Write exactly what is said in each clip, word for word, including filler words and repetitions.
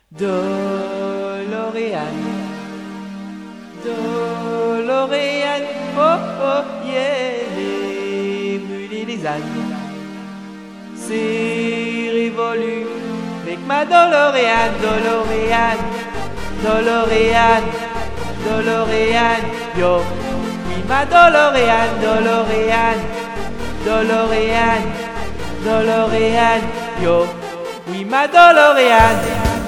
DeLorean, DeLorean, oh oh yeah, les mules et les ânes, c'est révolu avec ma DeLorean, DeLorean, DeLorean, DeLorean, yo, oui ma DeLorean, DeLorean, DeLorean, DeLorean, yo, oui ma DeLorean.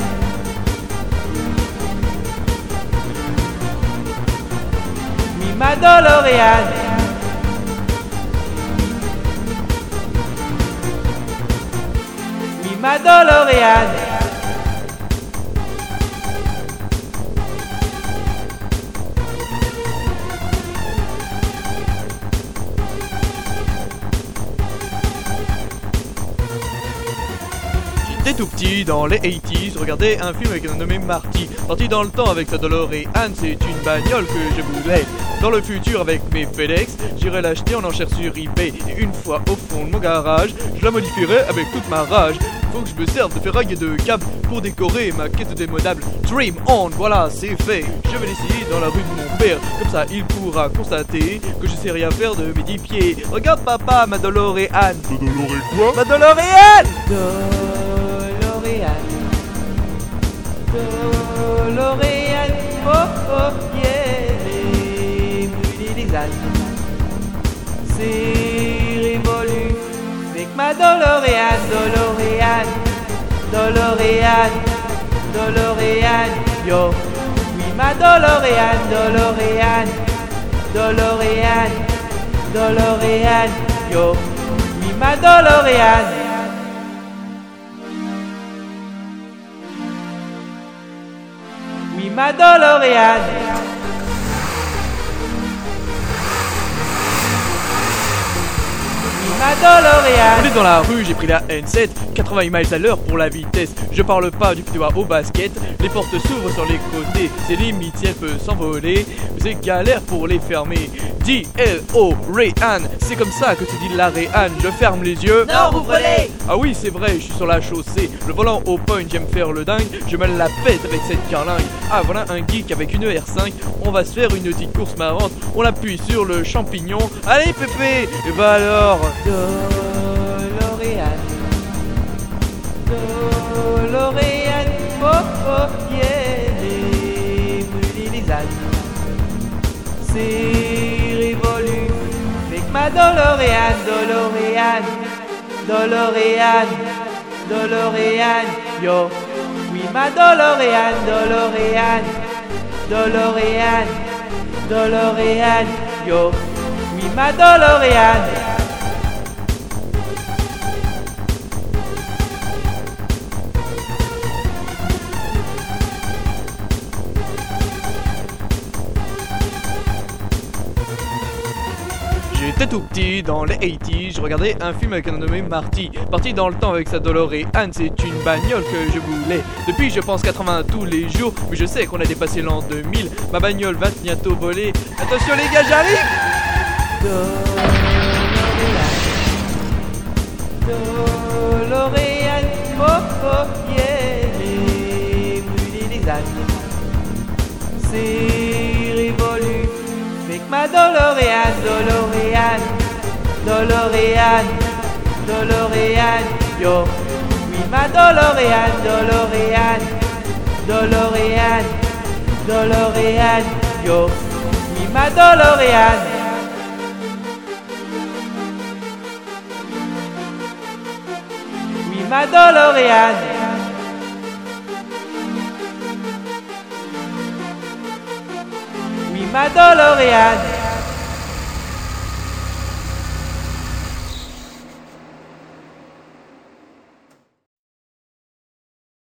Ma DeLorean, oui ma DeLorean. J'étais tout petit dans les eighties, regardais un film avec un nommé Marty. Parti dans le temps avec sa DeLorean, c'est une bagnole que je voulais. Dans le futur avec mes FedEx, j'irai l'acheter en enchère sur eBay. Et une fois au fond de mon garage, je la modifierai avec toute ma rage. Faut que je me serve de ferraille et de câbles pour décorer ma quête démodable. Dream on, voilà, c'est fait. Je vais l'essayer dans la rue de mon père. Comme ça, il pourra constater que je sais rien faire de mes dix pieds. Regarde papa, ma DeLorean. Ma DeLorean quoi? Ma DeLorean. DeLorean, DeLorean, oh oh yeah, les mules et les ânes, c'est révolu avec ma DeLorean, DeLorean, DeLorean, DeLorean, yo, oui ma DeLorean, DeLorean, DeLorean, DeLorean, yo, oui ma DeLorean. Oui ma DeLorean. Oui ma DeLorean. On est dans la rue, j'ai pris la N sept, quatre-vingts miles à l'heure pour la vitesse. Je parle pas du petit doigt au basket, les portes s'ouvrent sur les côtés. C'est limite si elle peut s'envoler, mais c'est galère pour les fermer. D L O Rehan, c'est comme ça que tu dis la Rehan. Je ferme les yeux. Non, ouvrez-les. Ah oui, c'est vrai, je suis sur la chaussée. Le volant au point, j'aime faire le dingue. Je me la pète avec cette carlingue. Ah, voilà un geek avec une R cinq. On va se faire une petite course marrante. On appuie sur le champignon. Allez, Pépé. Et bah alors. DeLorean, DeLorean, oh oh yeah, les mules et les ânes, c'est révolu avec ma DeLorean, DeLorean, DeLorean, DeLorean, yo, oui ma DeLorean, DeLorean, DeLorean, DeLorean, yo, oui ma DeLorean. J'étais tout petit dans les eighties, je regardais un film avec un nommé Marty. Parti dans le temps avec sa DeLorean, c'est une bagnole que je voulais. Depuis je pense quatre-vingts tous les jours, mais je sais qu'on a dépassé l'an deux mille. Ma bagnole va bientôt voler. Attention les gars, j'arrive. DeLorean, DeLorean, oh oh yeah, les mules et les ânes, c'est révolu avec ma DeLorean, DeLorean, DeLorean, DeLorean, yo, oui ma DeLorean, DeLorean, DeLorean, DeLorean, yo, oui ma DeLorean. Oui ma DeLorean. Oui ma DeLorean.